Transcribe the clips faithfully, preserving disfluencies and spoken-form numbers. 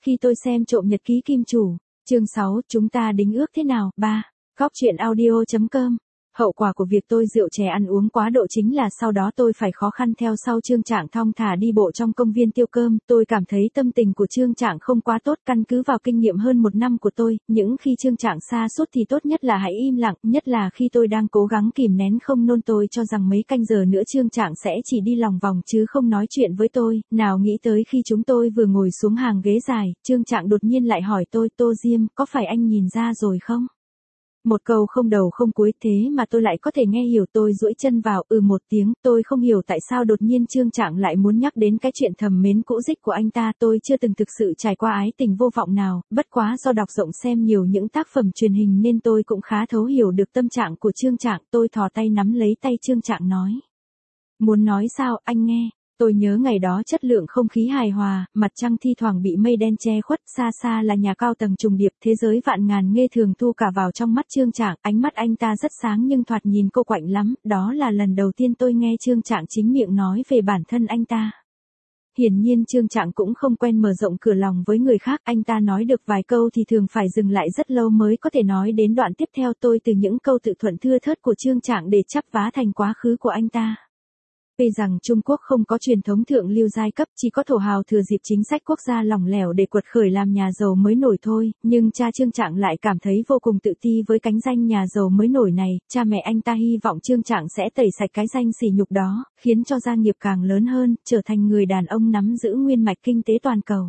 khi tôi xem trộm nhật ký kim chủ. Chương sáu, chúng ta đính ước thế nào? ba. Góc truyện audio chấm com. Hậu quả của việc tôi rượu chè ăn uống quá độ chính là sau đó tôi phải khó khăn theo sau Trương Trạng thong thả đi bộ trong công viên tiêu cơm. Tôi cảm thấy tâm tình của Trương Trạng không quá tốt, căn cứ vào kinh nghiệm hơn một năm của tôi, những khi Trương Trạng sa sút thì tốt nhất là hãy im lặng, nhất là khi tôi đang cố gắng kìm nén không nôn. Tôi cho rằng mấy canh giờ nữa Trương Trạng sẽ chỉ đi lòng vòng chứ không nói chuyện với tôi, nào nghĩ tới khi chúng tôi vừa ngồi xuống hàng ghế dài, Trương Trạng đột nhiên lại hỏi tôi, Tô Diêm, có phải anh nhìn ra rồi không? Một câu không đầu không cuối thế mà tôi lại có thể nghe hiểu. Tôi duỗi chân vào, ừ một tiếng. Tôi không hiểu tại sao đột nhiên Trương Trạng lại muốn nhắc đến cái chuyện thầm mến cũ dích của anh ta. Tôi chưa từng thực sự trải qua ái tình vô vọng nào, bất quá do đọc rộng xem nhiều những tác phẩm truyền hình nên tôi cũng khá thấu hiểu được tâm trạng của Trương Trạng. Tôi thò tay nắm lấy tay Trương Trạng nói. Muốn nói sao, anh nghe. Tôi nhớ ngày đó chất lượng không khí hài hòa, mặt trăng thi thoảng bị mây đen che khuất, xa xa là nhà cao tầng trùng điệp, thế giới vạn ngàn nghê thường thu cả vào trong mắt Trương Trạng. Ánh mắt anh ta rất sáng nhưng thoạt nhìn cô quạnh lắm, đó là lần đầu tiên tôi nghe Trương Trạng chính miệng nói về bản thân anh ta. Hiển nhiên Trương Trạng cũng không quen mở rộng cửa lòng với người khác, anh ta nói được vài câu thì thường phải dừng lại rất lâu mới có thể nói đến đoạn tiếp theo. Tôi từ những câu tự thuận thưa thớt của Trương Trạng để chắp vá thành quá khứ của anh ta. Vì rằng Trung Quốc không có truyền thống thượng lưu giai cấp, chỉ có thổ hào thừa dịp chính sách quốc gia lỏng lẻo để quật khởi làm nhà giàu mới nổi thôi, nhưng cha Trương Trạng lại cảm thấy vô cùng tự ti với cánh danh nhà giàu mới nổi này. Cha mẹ anh ta hy vọng Trương Trạng sẽ tẩy sạch cái danh sỉ nhục đó, khiến cho gia nghiệp càng lớn hơn, trở thành người đàn ông nắm giữ nguyên mạch kinh tế toàn cầu.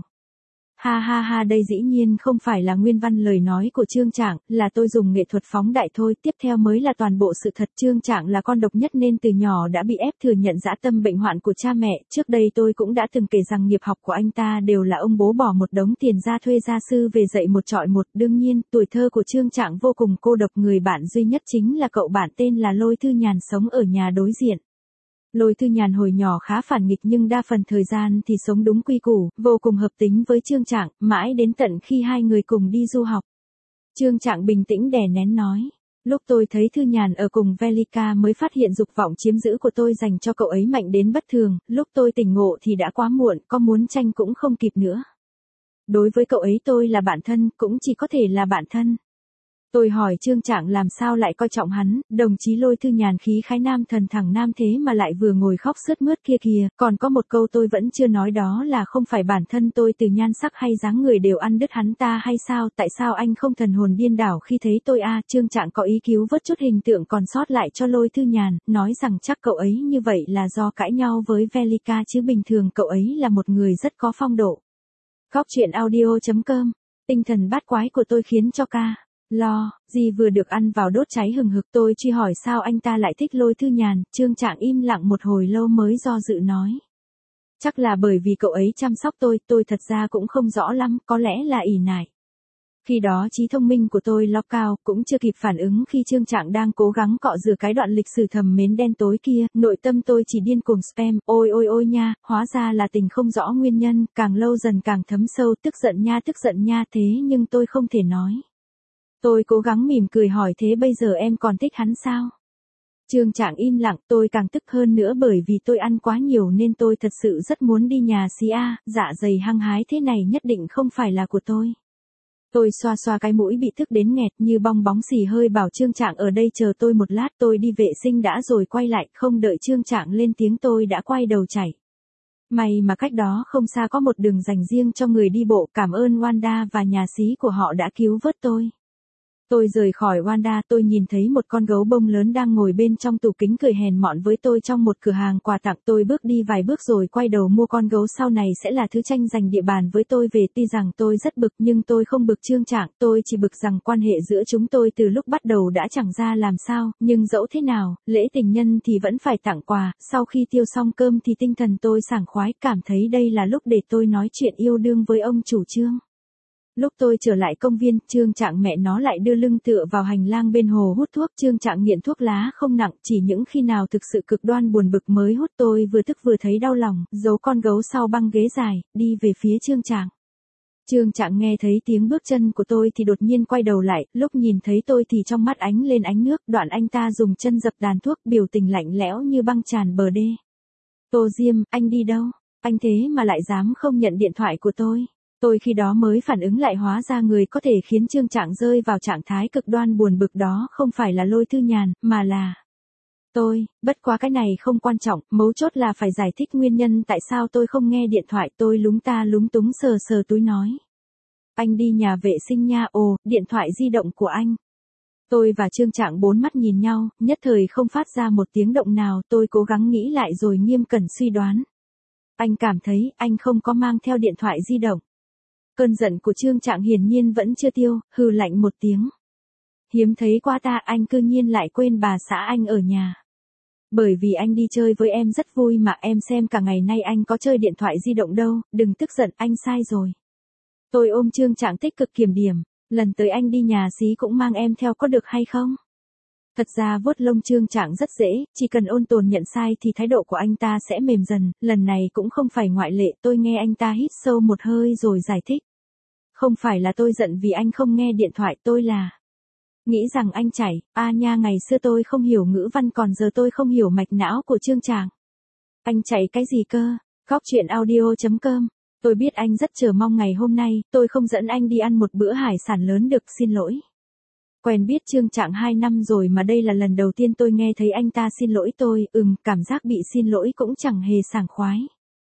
Ha ha ha, đây dĩ nhiên không phải là nguyên văn lời nói của Trương Trạng, là tôi dùng nghệ thuật phóng đại thôi, tiếp theo mới là toàn bộ sự thật. Trương Trạng là con độc nhất nên từ nhỏ đã bị ép thừa nhận dã tâm bệnh hoạn của cha mẹ. Trước đây tôi cũng đã từng kể rằng nghiệp học của anh ta đều là ông bố bỏ một đống tiền ra thuê gia sư về dạy một trọi một. Đương nhiên, tuổi thơ của Trương Trạng vô cùng cô độc, người bạn duy nhất chính là cậu bạn tên là Lôi Thư Nhàn sống ở nhà đối diện. Lôi Thư Nhàn hồi nhỏ khá phản nghịch nhưng đa phần thời gian thì sống đúng quy củ, vô cùng hợp tính với Trương Trạng, mãi đến tận khi hai người cùng đi du học. Trương Trạng bình tĩnh đè nén nói. Lúc tôi thấy Thư Nhàn ở cùng Velika mới phát hiện dục vọng chiếm giữ của tôi dành cho cậu ấy mạnh đến bất thường, lúc tôi tỉnh ngộ thì đã quá muộn, có muốn tranh cũng không kịp nữa. Đối với cậu ấy tôi là bạn thân, cũng chỉ có thể là bạn thân. Tôi hỏi Trương Trạng làm sao lại coi trọng hắn, đồng chí Lôi Thư Nhàn khí khái nam thần thẳng nam thế mà lại vừa ngồi khóc sướt mướt kia kìa, còn có một câu tôi vẫn chưa nói đó là không phải bản thân tôi từ nhan sắc hay dáng người đều ăn đứt hắn ta hay sao, tại sao anh không thần hồn điên đảo khi thấy tôi a? Trương Trạng có ý cứu vớt chút hình tượng còn sót lại cho Lôi Thư Nhàn, nói rằng chắc cậu ấy như vậy là do cãi nhau với Velika chứ bình thường cậu ấy là một người rất có phong độ. Góc truyện audio chấm com. Tinh thần bát quái của tôi khiến cho ca lo gì vừa được ăn vào đốt cháy hừng hực. Tôi truy hỏi sao anh ta lại thích Lôi Thư Nhàn. Trương Trạng im lặng một hồi lâu mới do dự nói. Chắc là bởi vì cậu ấy chăm sóc tôi, tôi thật ra cũng không rõ lắm, có lẽ là ỷ nại. Khi đó trí thông minh của tôi lo cao, cũng chưa kịp phản ứng khi Trương Trạng đang cố gắng cọ rửa cái đoạn lịch sử thầm mến đen tối kia, nội tâm tôi chỉ điên cuồng spam, ôi ôi ôi nha, hóa ra là tình không rõ nguyên nhân, càng lâu dần càng thấm sâu, tức giận nha tức giận nha, thế nhưng tôi không thể nói. Tôi cố gắng mỉm cười hỏi thế bây giờ em còn thích hắn sao? Trương Trạng im lặng, tôi càng tức hơn nữa bởi vì tôi ăn quá nhiều nên tôi thật sự rất muốn đi nhà xí a, dạ dày hăng hái thế này nhất định không phải là của tôi. Tôi xoa xoa cái mũi bị tức đến nghẹt như bong bóng xì hơi bảo Trương Trạng ở đây chờ tôi một lát, tôi đi vệ sinh đã rồi quay lại, không đợi Trương Trạng lên tiếng tôi đã quay đầu chạy. May mà cách đó không xa có một đường dành riêng cho người đi bộ, cảm ơn Wanda và nhà xí của họ đã cứu vớt tôi. Tôi rời khỏi Wanda, tôi nhìn thấy một con gấu bông lớn đang ngồi bên trong tủ kính cười hèn mọn với tôi trong một cửa hàng quà tặng. Tôi bước đi vài bước rồi quay đầu mua con gấu, sau này sẽ là thứ tranh giành địa bàn với tôi về. Tuy rằng tôi rất bực nhưng tôi không bực Trương Trạng, tôi chỉ bực rằng quan hệ giữa chúng tôi từ lúc bắt đầu đã chẳng ra làm sao, nhưng dẫu thế nào, lễ tình nhân thì vẫn phải tặng quà. Sau khi tiêu xong cơm thì tinh thần tôi sảng khoái, cảm thấy đây là lúc để tôi nói chuyện yêu đương với ông chủ Trương. Lúc tôi trở lại công viên, Trương Trạng mẹ nó lại đưa lưng tựa vào hành lang bên hồ hút thuốc. Trương Trạng nghiện thuốc lá không nặng, chỉ những khi nào thực sự cực đoan buồn bực mới hút. Tôi vừa tức vừa thấy đau lòng, giấu con gấu sau băng ghế dài, đi về phía Trương Trạng. Trương Trạng nghe thấy tiếng bước chân của tôi thì đột nhiên quay đầu lại, lúc nhìn thấy tôi thì trong mắt ánh lên ánh nước, đoạn anh ta dùng chân dập đàn thuốc, biểu tình lạnh lẽo như băng tràn bờ đê. Tô Diêm, anh đi đâu? Anh thế mà lại dám không nhận điện thoại của tôi. Tôi khi đó mới phản ứng lại hóa ra người có thể khiến Trương Trạng rơi vào trạng thái cực đoan buồn bực đó không phải là Lôi Thư Nhàn, mà là tôi. Bất quá cái này không quan trọng, mấu chốt là phải giải thích nguyên nhân tại sao tôi không nghe điện thoại. Tôi lúng ta lúng túng sờ sờ túi nói. Anh đi nhà vệ sinh nha. Ồ, điện thoại di động của anh. Tôi và Trương Trạng bốn mắt nhìn nhau, nhất thời không phát ra một tiếng động nào. Tôi cố gắng nghĩ lại rồi nghiêm cẩn suy đoán. Anh cảm thấy anh không có mang theo điện thoại di động. Cơn giận của Trương Trạng hiển nhiên vẫn chưa tiêu, hừ lạnh một tiếng. Hiếm thấy qua ta, anh cư nhiên lại quên bà xã anh ở nhà. Bởi vì anh đi chơi với em rất vui mà, em xem cả ngày nay anh có chơi điện thoại di động đâu, đừng tức giận, anh sai rồi. Tôi ôm Trương Trạng tích cực kiểm điểm, lần tới anh đi nhà xí cũng mang em theo có được hay không? Thật ra vuốt lông Trương Trạng rất dễ, chỉ cần ôn tồn nhận sai thì thái độ của anh ta sẽ mềm dần, lần này cũng không phải ngoại lệ. Tôi nghe anh ta hít sâu một hơi rồi giải thích. Không phải là tôi giận vì anh không nghe điện thoại, tôi là nghĩ rằng anh chảy. A nha, ngày xưa tôi không hiểu ngữ văn, còn giờ tôi không hiểu mạch não của Trương Trạng. Anh chạy cái gì cơ? Góc chuyện audio chấm com. Tôi biết anh rất chờ mong ngày hôm nay, tôi không dẫn anh đi ăn một bữa hải sản lớn được, xin lỗi. Quen biết Trương Trạng hai năm rồi mà đây là lần đầu tiên tôi nghe thấy anh ta xin lỗi tôi, ừm, cảm giác bị xin lỗi cũng chẳng hề sảng khoái.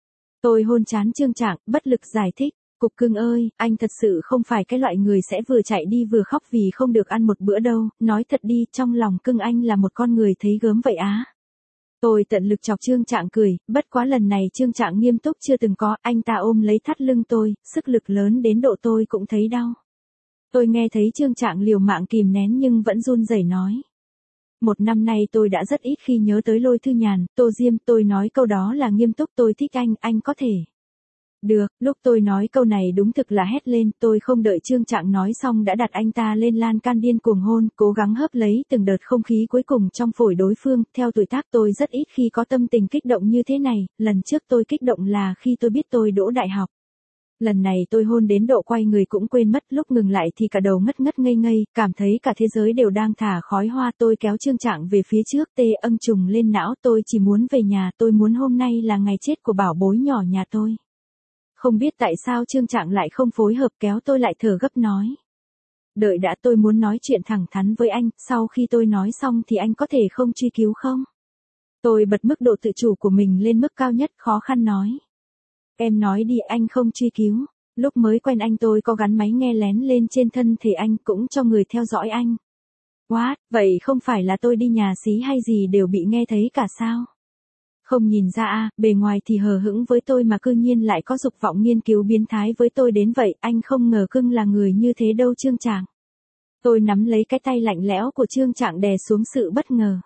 Tôi hôn trán Trương Trạng, bất lực giải thích. Cục cưng ơi, anh thật sự không phải cái loại người sẽ vừa chạy đi vừa khóc vì không được ăn một bữa đâu, nói thật đi, trong lòng cưng anh là một con người thấy gớm vậy á. Tôi tận lực chọc Trương Trạng cười, bất quá lần này Trương Trạng nghiêm túc chưa từng có, anh ta ôm lấy thắt lưng tôi, sức lực lớn đến độ tôi cũng thấy đau. Tôi nghe thấy Trương Trạng liều mạng kìm nén nhưng vẫn run rẩy nói. Một năm nay tôi đã rất ít khi nhớ tới Lôi Thư Nhàn, Tô Diêm, tôi nói câu đó là nghiêm túc, tôi thích anh, anh có thể. Được, lúc tôi nói câu này đúng thực là hét lên, tôi không đợi Trương Trạng nói xong đã đặt anh ta lên lan can điên cuồng hôn, cố gắng hấp lấy từng đợt không khí cuối cùng trong phổi đối phương. Theo tuổi tác tôi rất ít khi có tâm tình kích động như thế này, lần trước tôi kích động là khi tôi biết tôi đỗ đại học. Lần này tôi hôn đến độ quay người cũng quên mất, lúc ngừng lại thì cả đầu ngất ngất ngây ngây, cảm thấy cả thế giới đều đang thả khói hoa. Tôi kéo Trương Trạng về phía trước, tê âng trùng lên não, tôi chỉ muốn về nhà, tôi muốn hôm nay là ngày chết của bảo bối nhỏ nhà tôi. Không biết tại sao Trương Trạng lại không phối hợp, kéo tôi lại thở gấp nói. Đợi đã, tôi muốn nói chuyện thẳng thắn với anh, sau khi tôi nói xong thì anh có thể không truy cứu không? Tôi bật mức độ tự chủ của mình lên mức cao nhất, khó khăn nói. Em nói đi, anh không truy cứu. Lúc mới quen anh tôi có gắn máy nghe lén lên trên thân thể anh, cũng cho người theo dõi anh. What, vậy không phải là tôi đi nhà xí hay gì đều bị nghe thấy cả sao? Không nhìn ra à, bề ngoài thì hờ hững với tôi mà cư nhiên lại có dục vọng nghiên cứu biến thái với tôi đến vậy, anh không ngờ cưng là người như thế đâu Trương Trạng. Tôi nắm lấy cái tay lạnh lẽo của Trương Trạng đè xuống sự bất ngờ.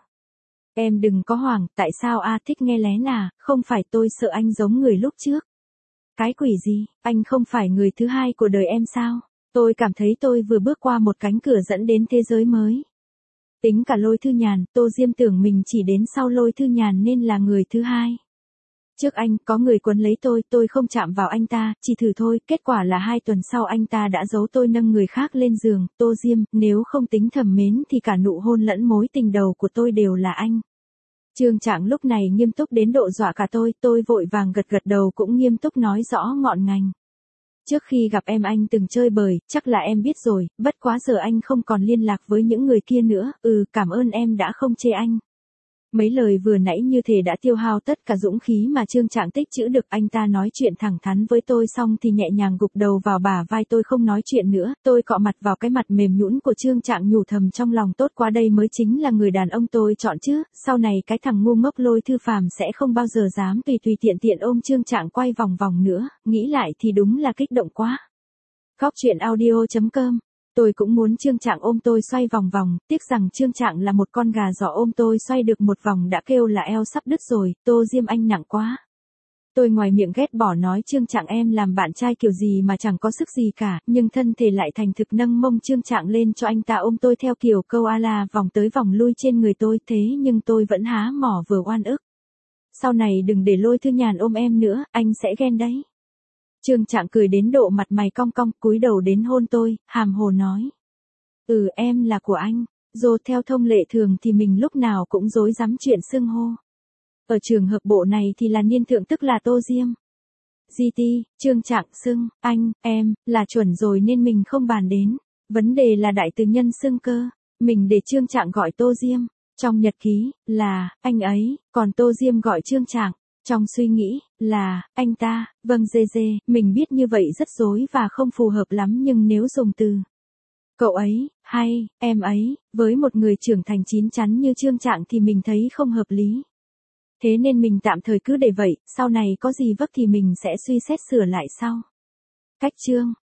Em đừng có hoảng, tại sao a thích nghe lén à, không phải tôi sợ anh giống người lúc trước. Cái quỷ gì, anh không phải người thứ hai của đời em sao? Tôi cảm thấy tôi vừa bước qua một cánh cửa dẫn đến thế giới mới. Tính cả Lôi Thư Nhàn, Tô Diêm tưởng mình chỉ đến sau Lôi Thư Nhàn nên là người thứ hai. Trước anh, có người quấn lấy tôi, tôi không chạm vào anh ta, chỉ thử thôi, kết quả là hai tuần sau anh ta đã giấu tôi nâng người khác lên giường. Tô Diêm, nếu không tính thầm mến thì cả nụ hôn lẫn mối tình đầu của tôi đều là anh. Trương Trạng lúc này nghiêm túc đến độ dọa cả tôi, tôi vội vàng gật gật đầu cũng nghiêm túc nói rõ ngọn ngành. Trước khi gặp em anh từng chơi bời, chắc là em biết rồi, bất quá giờ anh không còn liên lạc với những người kia nữa, ừ, cảm ơn em đã không chê anh. Mấy lời vừa nãy như thể đã tiêu hao tất cả dũng khí mà Trương Trạng tích trữ được. Anh ta nói chuyện thẳng thắn với tôi xong thì nhẹ nhàng gục đầu vào bả vai tôi không nói chuyện nữa. Tôi cọ mặt vào cái mặt mềm nhũn của Trương Trạng nhủ thầm trong lòng, tốt quá, đây mới chính là người đàn ông tôi chọn chứ. Sau này cái thằng ngu ngốc Lôi Thư Phàm sẽ không bao giờ dám tùy tùy tiện tiện ôm Trương Trạng quay vòng vòng nữa. Nghĩ lại thì đúng là kích động quá. Góc chuyện audio chấm com. Tôi cũng muốn Trương Trạng ôm tôi xoay vòng vòng, tiếc rằng Trương Trạng là một con gà giỏ, ôm tôi xoay được một vòng đã kêu là eo sắp đứt rồi. Tô Diêm, anh nặng quá. Tôi ngoài miệng ghét bỏ nói Trương Trạng em làm bạn trai kiểu gì mà chẳng có sức gì cả, nhưng thân thể lại thành thực nâng mông Trương Trạng lên cho anh ta ôm tôi theo kiểu câu a la vòng tới vòng lui trên người tôi. Thế nhưng tôi vẫn há mỏ vừa oan ức. Sau này đừng để Lôi Thư Nhàn ôm em nữa, anh sẽ ghen đấy. Trương Trạng cười đến độ mặt mày cong cong, cúi đầu đến hôn tôi, hàm hồ nói. Ừ, em là của anh. Dù theo thông lệ thường thì mình lúc nào cũng dối dám chuyện xưng hô. Ở trường hợp bộ này thì là Niên Thượng tức là Tô Diêm. giê tê, Trương Trạng xưng, anh, em, là chuẩn rồi nên mình không bàn đến. Vấn đề là đại từ nhân xưng cơ. Mình để Trương Trạng gọi Tô Diêm. Trong nhật ký, là, anh ấy, còn Tô Diêm gọi Trương Trạng. Trong suy nghĩ, là, anh ta, vâng dê dê, mình biết như vậy rất rối và không phù hợp lắm nhưng nếu dùng từ cậu ấy, hay, em ấy, với một người trưởng thành chín chắn như Trương Trạng thì mình thấy không hợp lý. Thế nên mình tạm thời cứ để vậy, sau này có gì vấp thì mình sẽ suy xét sửa lại sau. Cách chương